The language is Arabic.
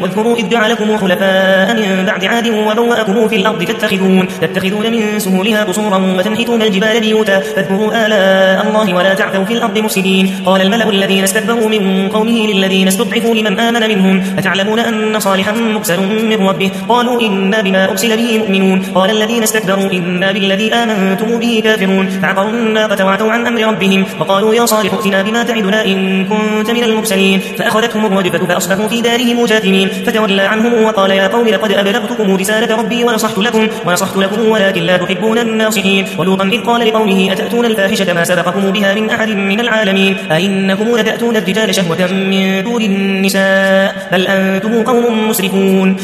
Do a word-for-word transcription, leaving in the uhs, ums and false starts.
واذكروا إذ جعلكم خلفاء من بعد عاد وبوأكم في الأرض تتخذون, تتخذون من سهولها قصورا وتنحتون الجبال بيوتا فاذكروا آلاء الله ولا تعثوا في الأرض مفسدين. قال الملأ الذين استكبروا من قومه للذين استضعفوا لمن آمن منهم أتعلمون أن صالحا مرسل من ربه قالوا إنا بما أرسل به مؤمنون. قال الذين استكبروا إنا بالذي آمنتم به كافرون فعقروا الناقة وعتوا عن أمر ربهم وقالوا يا صالح ائتنا بما تعدنا إن كنت من المرسلين فأخذتهم الرجفة فأصبحوا في دارهم جاثمين فتولى عنهم وقال يا قوم لقد أبلغتكم رسالة ربي ونصحت لكم, ونصحت لكم ولكن لا تحبون الناصحين. ولوطا إذ قال لقومه أتأتون الفاحشة ما سبقكم بها من أحد من العالمين أئنكم لتأتون الرجال شهوة من دون النساء بل أنتم قوم مسرفون.